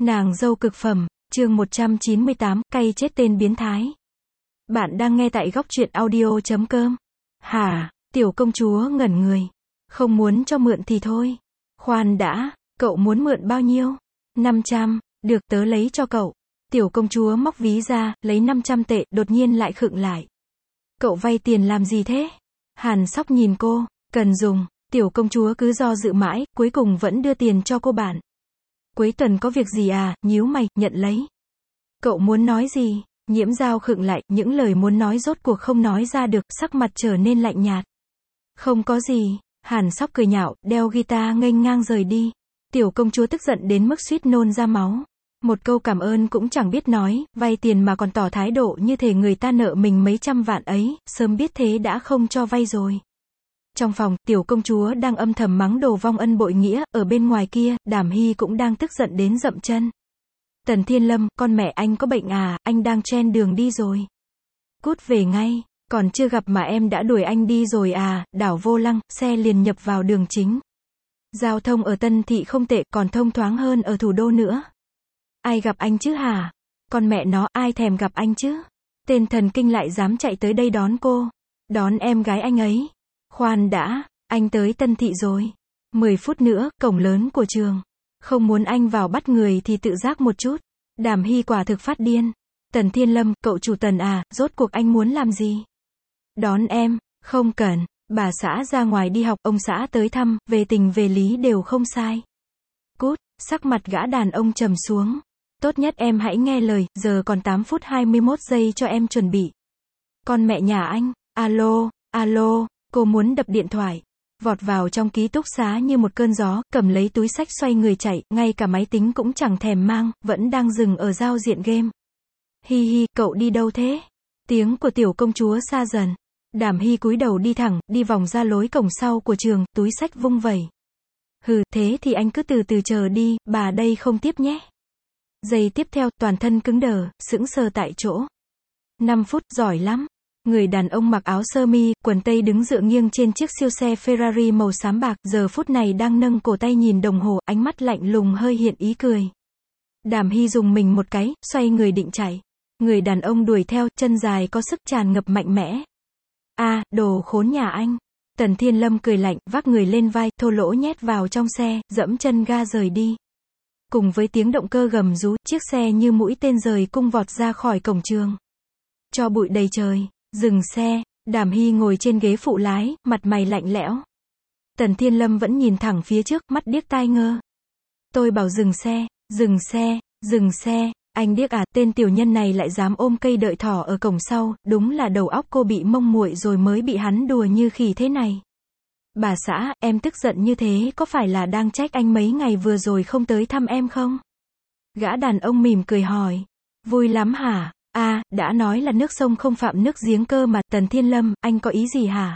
Nàng dâu cực phẩm, chương 198, cay chết tên biến thái. Bạn đang nghe tại góc truyện audio.com. Hả, tiểu công chúa ngẩn người. Không muốn cho mượn thì thôi. Khoan đã, cậu muốn mượn bao nhiêu? 500, được tớ lấy cho cậu. Tiểu công chúa móc ví ra, lấy 500 tệ, đột nhiên lại khựng lại. Cậu vay tiền làm gì thế? Hàn Sóc nhìn cô, cần dùng. Tiểu công chúa cứ do dự mãi, cuối cùng vẫn đưa tiền cho cô bạn. Cuối tuần có việc gì à, nhíu mày, nhận lấy. Cậu muốn nói gì? Nhiễm Dao khựng lại, những lời muốn nói rốt cuộc không nói ra được, sắc mặt trở nên lạnh nhạt. Không có gì, Hàn Sóc cười nhạo, đeo guitar nghênh ngang rời đi. Tiểu công chúa tức giận đến mức suýt nôn ra máu. Một câu cảm ơn cũng chẳng biết nói, vay tiền mà còn tỏ thái độ như thể người ta nợ mình mấy trăm vạn ấy, sớm biết thế đã không cho vay rồi. Trong phòng, tiểu công chúa đang âm thầm mắng đồ vong ân bội nghĩa, ở bên ngoài kia, Đàm Hy cũng đang tức giận đến dậm chân. Tần Thiên Lâm, con mẹ anh có bệnh à, anh đang chen đường đi rồi. Cút về ngay, còn chưa gặp mà em đã đuổi anh đi rồi à, đảo vô lăng, xe liền nhập vào đường chính. Giao thông ở Tân Thị không tệ, còn thông thoáng hơn ở thủ đô nữa. Ai gặp anh chứ hả? Con mẹ nó, ai thèm gặp anh chứ? Tên thần kinh lại dám chạy tới đây đón cô. Đón em gái anh ấy. Khoan đã, anh tới Tân Thị rồi. 10 phút nữa, cổng lớn của trường. Không muốn anh vào bắt người thì tự giác một chút. Đàm Hy quả thực phát điên. Tần Thiên Lâm, cậu chủ Tần à, rốt cuộc anh muốn làm gì? Đón em, không cần, bà xã ra ngoài đi học, ông xã tới thăm, về tình về lý đều không sai. Cút, sắc mặt gã đàn ông trầm xuống. Tốt nhất em hãy nghe lời, giờ còn 8 phút 21 giây cho em chuẩn bị. Con mẹ nhà anh, alo, alo. Cô muốn đập điện thoại, vọt vào trong ký túc xá như một cơn gió, cầm lấy túi xách xoay người chạy, ngay cả máy tính cũng chẳng thèm mang, vẫn đang dừng ở giao diện game. Hi hi, cậu đi đâu thế? Tiếng của tiểu công chúa xa dần. Đàm Hy cúi đầu đi thẳng, đi vòng ra lối cổng sau của trường, túi xách vung vẩy. Hừ, thế thì anh cứ từ từ chờ đi, bà đây không tiếp nhé. Giây tiếp theo, toàn thân cứng đờ, sững sờ tại chỗ. 5 phút, giỏi lắm. Người đàn ông mặc áo sơ mi, quần tây đứng dựa nghiêng trên chiếc siêu xe Ferrari màu xám bạc, giờ phút này đang nâng cổ tay nhìn đồng hồ, ánh mắt lạnh lùng hơi hiện ý cười. Đàm Hy dùng mình một cái, xoay người định chạy. Người đàn ông đuổi theo, chân dài có sức tràn ngập mạnh mẽ. À, đồ khốn nhà anh. Tần Thiên Lâm cười lạnh, vác người lên vai, thô lỗ nhét vào trong xe, dẫm chân ga rời đi. Cùng với tiếng động cơ gầm rú, chiếc xe như mũi tên rời cung vọt ra khỏi cổng trường. Cho bụi đầy trời. Dừng xe, Đàm Hy ngồi trên ghế phụ lái, mặt mày lạnh lẽo. Tần Thiên Lâm vẫn nhìn thẳng phía trước, mắt điếc tai ngơ. Tôi bảo dừng xe, dừng xe, dừng xe, anh điếc à, tên tiểu nhân này lại dám ôm cây đợi thỏ ở cổng sau, đúng là đầu óc cô bị mông muội rồi mới bị hắn đùa như khỉ thế này. Bà xã, em tức giận như thế có phải là đang trách anh mấy ngày vừa rồi không tới thăm em không? Gã đàn ông mỉm cười hỏi. Vui lắm hả? À, đã nói là nước sông không phạm nước giếng cơ mà, Tần Thiên Lâm, anh có ý gì hả?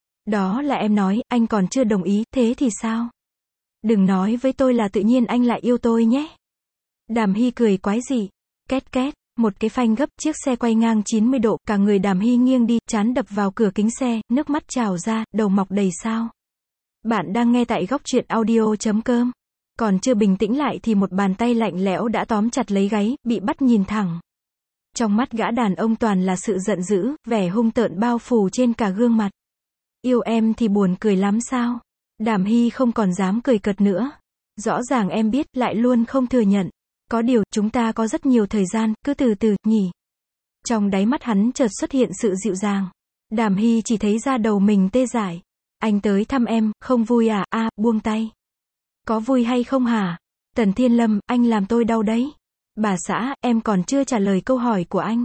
Đó là em nói, anh còn chưa đồng ý, thế thì sao? Đừng nói với tôi là tự nhiên anh lại yêu tôi nhé. Đàm Hy cười quái dị. Két két, một cái phanh gấp, chiếc xe quay ngang 90 độ, cả người Đàm Hy nghiêng đi, trán đập vào cửa kính xe, nước mắt trào ra, đầu mọc đầy sao. Bạn đang nghe tại góc truyện audio.com. Còn chưa bình tĩnh lại thì một bàn tay lạnh lẽo đã tóm chặt lấy gáy, bị bắt nhìn thẳng. Trong mắt gã đàn ông toàn là sự giận dữ, vẻ hung tợn bao phủ trên cả gương mặt. Yêu em thì buồn cười lắm sao? Đàm Hy không còn dám cười cợt nữa. Rõ ràng em biết, lại luôn không thừa nhận. Có điều, chúng ta có rất nhiều thời gian, cứ từ từ, nhỉ. Trong đáy mắt hắn chợt xuất hiện sự dịu dàng. Đàm Hy chỉ thấy da đầu mình tê dại. Anh tới thăm em, không vui à, buông tay. Có vui hay không hả? Tần Thiên Lâm, anh làm tôi đau đấy. Bà xã, em còn chưa trả lời câu hỏi của anh.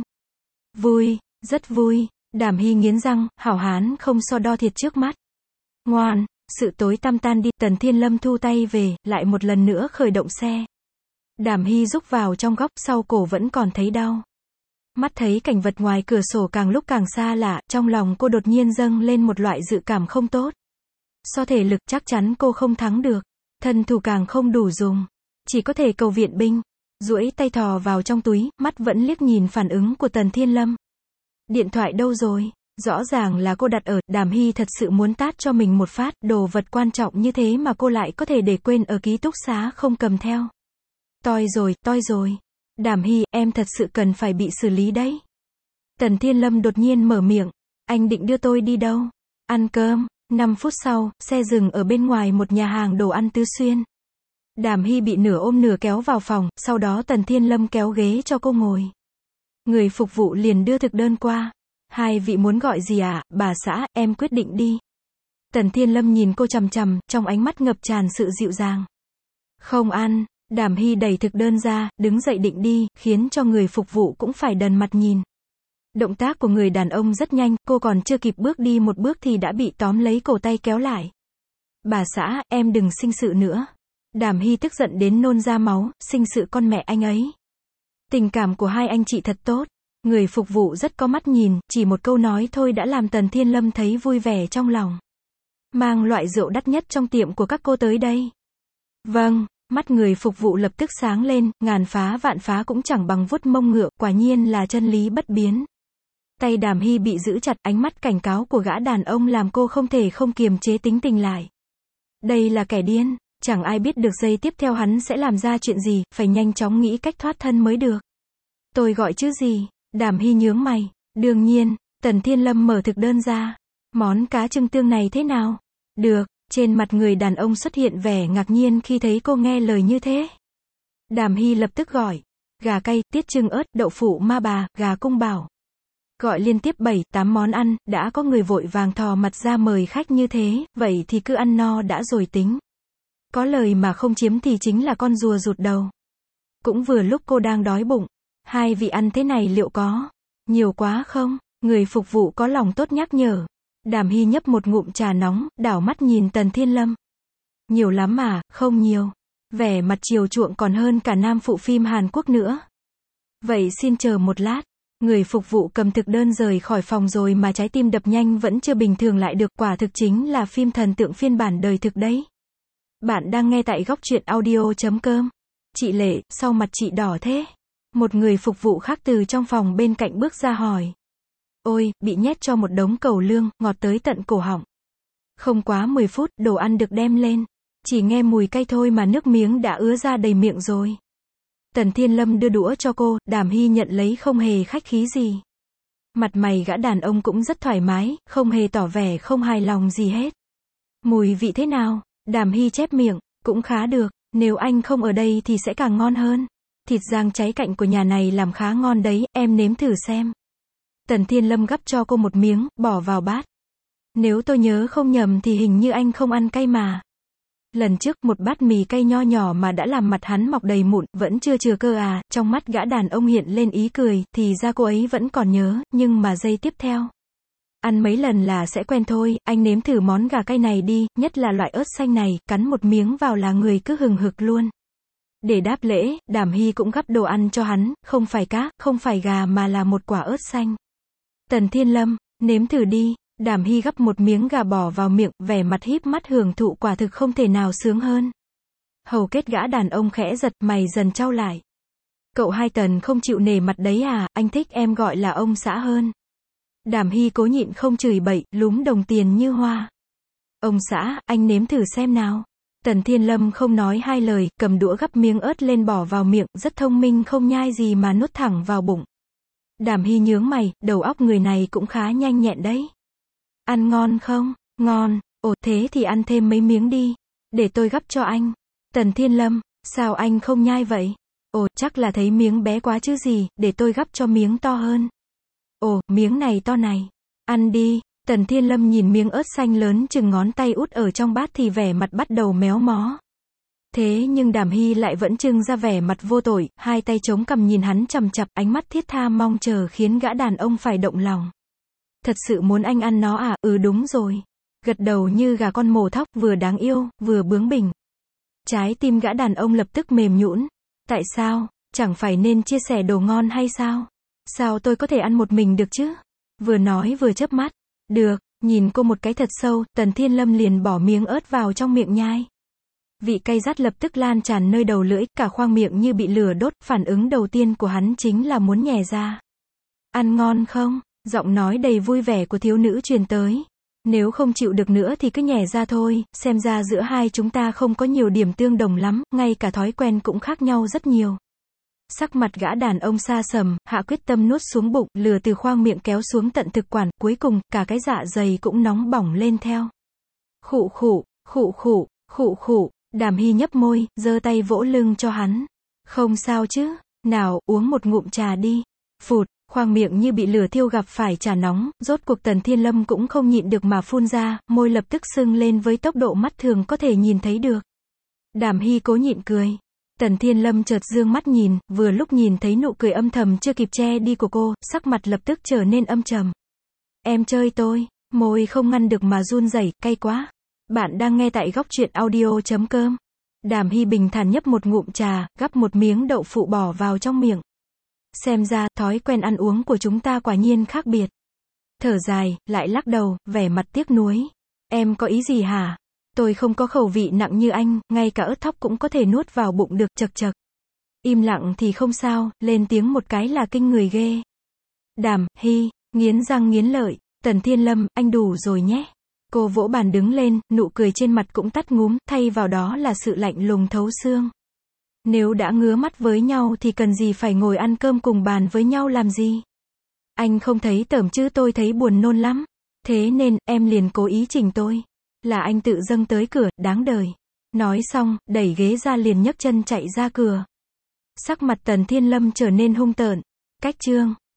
Vui, rất vui. Đàm Hy nghiến răng, hảo hán không so đo thiệt trước mắt. Ngoan, sự tối tăm tan đi, Tần Thiên Lâm thu tay về, lại một lần nữa khởi động xe. Đàm Hy rúc vào trong góc, sau cổ vẫn còn thấy đau. Mắt thấy cảnh vật ngoài cửa sổ càng lúc càng xa lạ, trong lòng cô đột nhiên dâng lên một loại dự cảm không tốt. So thể lực chắc chắn cô không thắng được. Thân thủ càng không đủ dùng. Chỉ có thể cầu viện binh. Duỗi tay thò vào trong túi, mắt vẫn liếc nhìn phản ứng của Tần Thiên Lâm. Điện thoại đâu rồi? Rõ ràng là cô đặt ở, Đàm Hy thật sự muốn tát cho mình một phát, đồ vật quan trọng như thế mà cô lại có thể để quên ở ký túc xá không cầm theo. toi rồi. Đàm Hy, em thật sự cần phải bị xử lý đấy. Tần Thiên Lâm đột nhiên mở miệng. Anh định đưa tôi đi đâu? Ăn cơm. 5 phút sau, xe dừng ở bên ngoài một nhà hàng đồ ăn Tứ Xuyên. Đàm Hy bị nửa ôm nửa kéo vào phòng, sau đó Tần Thiên Lâm kéo ghế cho cô ngồi. Người phục vụ liền đưa thực đơn qua. Hai vị muốn gọi gì ạ? Bà xã, em quyết định đi. Tần Thiên Lâm nhìn cô chằm chằm, trong ánh mắt ngập tràn sự dịu dàng. Không ăn. Đàm Hy đẩy thực đơn ra, đứng dậy định đi, khiến cho người phục vụ cũng phải đần mặt nhìn. Động tác của người đàn ông rất nhanh, cô còn chưa kịp bước đi một bước thì đã bị tóm lấy cổ tay kéo lại. Bà xã, em đừng sinh sự nữa. Đàm Hy tức giận đến nôn ra máu, sinh sự con mẹ anh ấy. Tình cảm của hai anh chị thật tốt. Người phục vụ rất có mắt nhìn, chỉ một câu nói thôi đã làm Tần Thiên Lâm thấy vui vẻ trong lòng. Mang loại rượu đắt nhất trong tiệm của các cô tới đây. Vâng, mắt người phục vụ lập tức sáng lên, ngàn phá vạn phá cũng chẳng bằng vuốt mông ngựa, quả nhiên là chân lý bất biến. Tay Đàm Hy bị giữ chặt, ánh mắt cảnh cáo của gã đàn ông làm cô không thể không kiềm chế tính tình lại. Đây là kẻ điên, chẳng ai biết được giây tiếp theo hắn sẽ làm ra chuyện gì, phải nhanh chóng nghĩ cách thoát thân mới được. Tôi gọi chứ gì? Đàm Hy nhướng mày. Đương nhiên. Tần Thiên Lâm mở thực đơn ra. Món cá trưng tương này thế nào? Được. Trên mặt người đàn ông xuất hiện vẻ ngạc nhiên khi thấy cô nghe lời như thế. Đàm Hy lập tức gọi. Gà cay, tiết trưng ớt, đậu phụ ma bà, gà cung bảo. Gọi liên tiếp 7-8 món ăn, đã có người vội vàng thò mặt ra mời khách như thế, vậy thì cứ ăn no đã rồi tính. Có lời mà không chiếm thì chính là con rùa rụt đầu. Cũng vừa lúc cô đang đói bụng. Hai vị ăn thế này liệu có nhiều quá không? Người phục vụ có lòng tốt nhắc nhở. Đàm Hy nhấp một ngụm trà nóng, đảo mắt nhìn Tần Thiên Lâm. Nhiều lắm mà, không nhiều. Vẻ mặt chiều chuộng còn hơn cả nam phụ phim Hàn Quốc nữa. Vậy xin chờ một lát. Người phục vụ cầm thực đơn rời khỏi phòng rồi mà trái tim đập nhanh vẫn chưa bình thường lại được, quả thực chính là phim thần tượng phiên bản đời thực đấy. Bạn đang nghe tại góc truyện audio.com. Chị Lệ, sao mặt chị đỏ thế? Một người phục vụ khác từ trong phòng bên cạnh bước ra hỏi. Ôi, bị nhét cho một đống cẩu lương, ngọt tới tận cổ họng. Không quá 10 phút, đồ ăn được đem lên. Chỉ nghe mùi cay thôi mà nước miếng đã ứa ra đầy miệng rồi. Tần Thiên Lâm đưa đũa cho cô, Đàm Hy nhận lấy không hề khách khí gì. Mặt mày gã đàn ông cũng rất thoải mái, không hề tỏ vẻ không hài lòng gì hết. Mùi vị thế nào? Đàm Hy chép miệng, cũng khá được, nếu anh không ở đây thì sẽ càng ngon hơn. Thịt rang cháy cạnh của nhà này làm khá ngon đấy, em nếm thử xem. Tần Thiên Lâm gắp cho cô một miếng, bỏ vào bát. Nếu tôi nhớ không nhầm thì hình như anh không ăn cay mà. Lần trước một bát mì cay nho nhỏ mà đã làm mặt hắn mọc đầy mụn, vẫn chưa chừa cơ à? Trong mắt gã đàn ông hiện lên ý cười, thì ra cô ấy vẫn còn nhớ, nhưng mà giây tiếp theo. Ăn mấy lần là sẽ quen thôi, anh nếm thử món gà cay này đi, nhất là loại ớt xanh này, cắn một miếng vào là người cứ hừng hực luôn. Để đáp lễ, Đàm Hy cũng gắp đồ ăn cho hắn, không phải cá, không phải gà mà là một quả ớt xanh. Tần Thiên Lâm, nếm thử đi. Đàm Hy gắp một miếng gà bỏ vào miệng, vẻ mặt híp mắt hưởng thụ, quả thực không thể nào sướng hơn. Hầu kết gã đàn ông khẽ giật, mày dần trao lại. Cậu hai Tần không chịu nể mặt đấy à, anh thích em gọi là ông xã hơn. Đàm Hy cố nhịn không chửi bậy, lúm đồng tiền như hoa. Ông xã, anh nếm thử xem nào. Tần Thiên Lâm không nói hai lời, cầm đũa gắp miếng ớt lên bỏ vào miệng, rất thông minh không nhai gì mà nuốt thẳng vào bụng. Đàm Hy nhướng mày, đầu óc người này cũng khá nhanh nhẹn đấy. Ăn ngon không? Ngon. Ồ, thế thì ăn thêm mấy miếng đi. Để tôi gắp cho anh. Tần Thiên Lâm, sao anh không nhai vậy? Ồ, chắc là thấy miếng bé quá chứ gì, để tôi gắp cho miếng to hơn. Ồ, miếng này to này. Ăn đi. Tần Thiên Lâm nhìn miếng ớt xanh lớn chừng ngón tay út ở trong bát thì vẻ mặt bắt đầu méo mó. Thế nhưng Đàm Hy lại vẫn trưng ra vẻ mặt vô tội, hai tay chống cằm nhìn hắn chằm chặp, ánh mắt thiết tha mong chờ khiến gã đàn ông phải động lòng. Thật sự muốn anh ăn nó à? Ừ đúng rồi. Gật đầu như gà con mổ thóc, vừa đáng yêu, vừa bướng bỉnh. Trái tim gã đàn ông lập tức mềm nhũn. Tại sao? Chẳng phải nên chia sẻ đồ ngon hay sao? Sao tôi có thể ăn một mình được chứ? Vừa nói vừa chớp mắt. Được, nhìn cô một cái thật sâu, Tần Thiên Lâm liền bỏ miếng ớt vào trong miệng nhai. Vị cay rát lập tức lan tràn nơi đầu lưỡi, cả khoang miệng như bị lửa đốt, phản ứng đầu tiên của hắn chính là muốn nhè ra. Ăn ngon không? Giọng nói đầy vui vẻ của thiếu nữ truyền tới. Nếu không chịu được nữa thì cứ nhè ra thôi, xem ra giữa hai chúng ta không có nhiều điểm tương đồng lắm, ngay cả thói quen cũng khác nhau rất nhiều. Sắc mặt gã đàn ông xa sầm, hạ quyết tâm nuốt xuống bụng, lửa từ khoang miệng kéo xuống tận thực quản, cuối cùng, cả cái dạ dày cũng nóng bỏng lên theo. Khụ khụ, khụ khụ, khụ khụ, Đàm Hy nhấp môi, giơ tay vỗ lưng cho hắn. Không sao chứ, nào, uống một ngụm trà đi. Phụt, khoang miệng như bị lửa thiêu gặp phải trà nóng, rốt cuộc Tần Thiên Lâm cũng không nhịn được mà phun ra, môi lập tức sưng lên với tốc độ mắt thường có thể nhìn thấy được. Đàm Hy cố nhịn cười. Tần Thiên Lâm chợt dương mắt nhìn, vừa lúc nhìn thấy nụ cười âm thầm chưa kịp che đi của cô, sắc mặt lập tức trở nên âm trầm. Em chơi tôi, môi không ngăn được mà run rẩy, cay quá. Bạn đang nghe tại góc truyện audio.com. Đàm Hy bình thản nhấp một ngụm trà, gắp một miếng đậu phụ bỏ vào trong miệng. Xem ra, thói quen ăn uống của chúng ta quả nhiên khác biệt. Thở dài, lại lắc đầu, vẻ mặt tiếc nuối. Em có ý gì hả? Tôi không có khẩu vị nặng như anh, ngay cả ớt thóc cũng có thể nuốt vào bụng được, chật chật. Im lặng thì không sao, lên tiếng một cái là kinh người ghê. Đàm Hy, nghiến răng nghiến lợi, Tần Thiên Lâm, anh đủ rồi nhé. Cô vỗ bàn đứng lên, nụ cười trên mặt cũng tắt ngúm, thay vào đó là sự lạnh lùng thấu xương. Nếu đã ngứa mắt với nhau thì cần gì phải ngồi ăn cơm cùng bàn với nhau làm gì? Anh không thấy tởm chứ tôi thấy buồn nôn lắm. Thế nên, em liền cố ý chỉnh tôi. Là anh tự dâng tới cửa, đáng đời. Nói xong, đẩy ghế ra liền nhấc chân chạy ra cửa. Sắc mặt Tần Thiên Lâm trở nên hung tợn. Cách chương